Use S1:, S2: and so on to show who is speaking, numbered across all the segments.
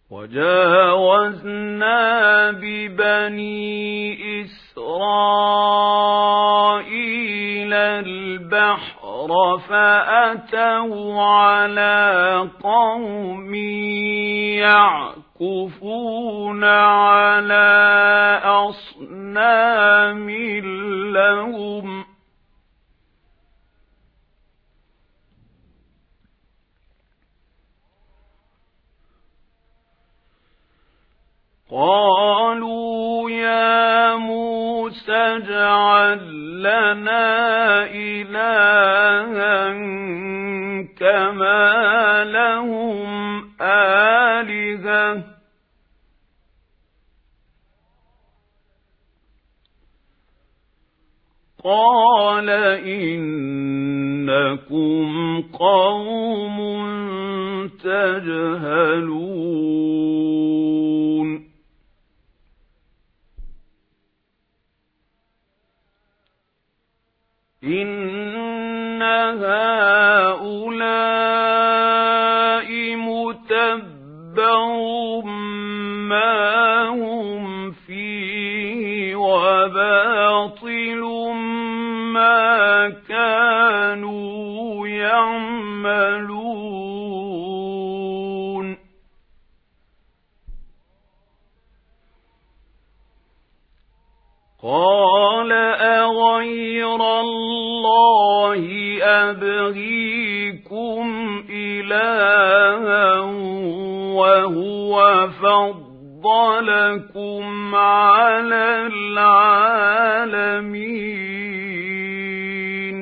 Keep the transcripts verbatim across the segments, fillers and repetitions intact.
S1: وجاوزنا ببني إسرائيل البحر فأتوا على قوم يعكفون على أصنام لهم قالوا يا موسى اجعل لنا إلها كما لهم آلهة قال إنكم قوم تجهلون إن هؤلاء متبر ما هم فيه وباطل ما كانوا يعملون قال أغير الله أبغيكم إلها وهو فضلكم على العالمين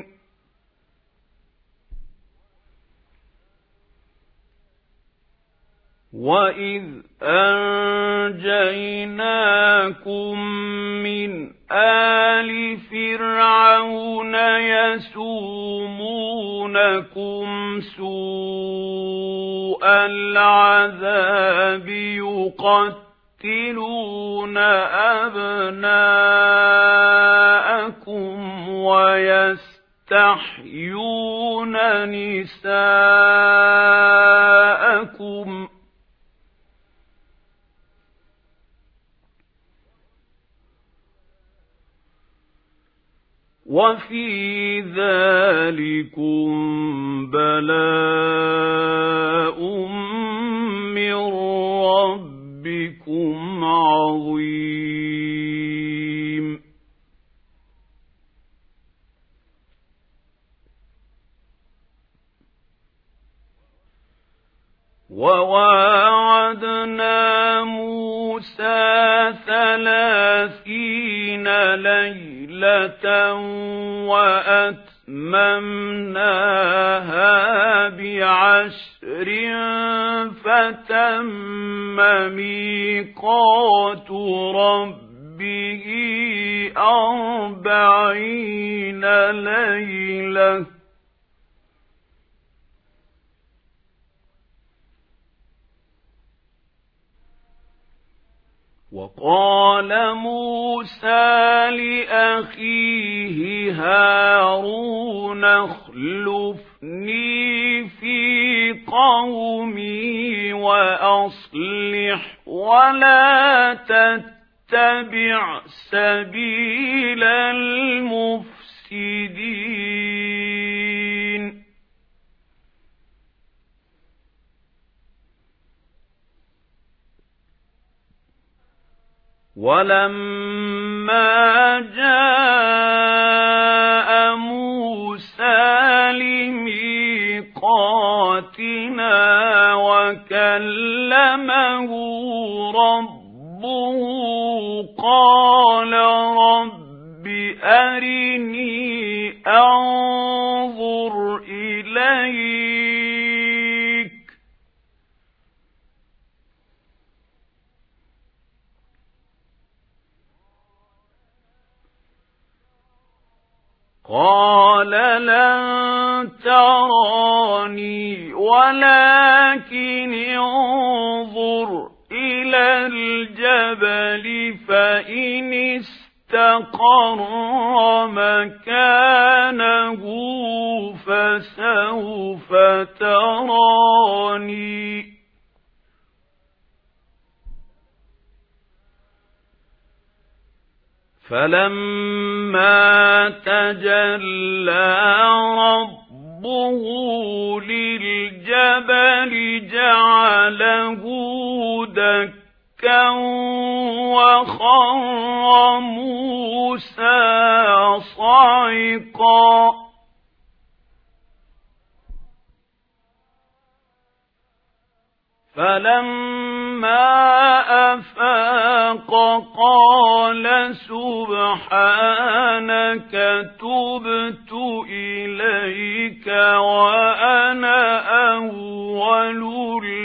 S1: وإذ أنجيناكم من آل فرعون يسومونكم سوء العذاب يقتلون أبناءكم ويستحيون نساءكم وفي ذلكم بلاء من ربكم عظيم وواعدنا موسى ثلاثين ليلة وأتممناها بعشر فتم ميقات ربه أربعين ليلة وقال موسى لأخيه هارون اخلفني في قومي وأصلح ولا تتبع سبيل المفسدين ولما جاء موسى لميقاتنا وكلمه ربه قال رب أرني أنظر إليك قال لن تراني ولكن انظر إلى الجبل فإن استقر مكانه فسوف تراني فَلَمَّا تَجَلَّى رَبُّهُ لِلْجَبَلِ جَعَلَهُ دَكًّا وَخَرَّ مُوسَى صَعِقًا. فَلَمَّا أَفَاقَ قَالَ سُبْحَانَكَ تُبْتُ إِلَيْكَ وَأَنَا أَوَّلُ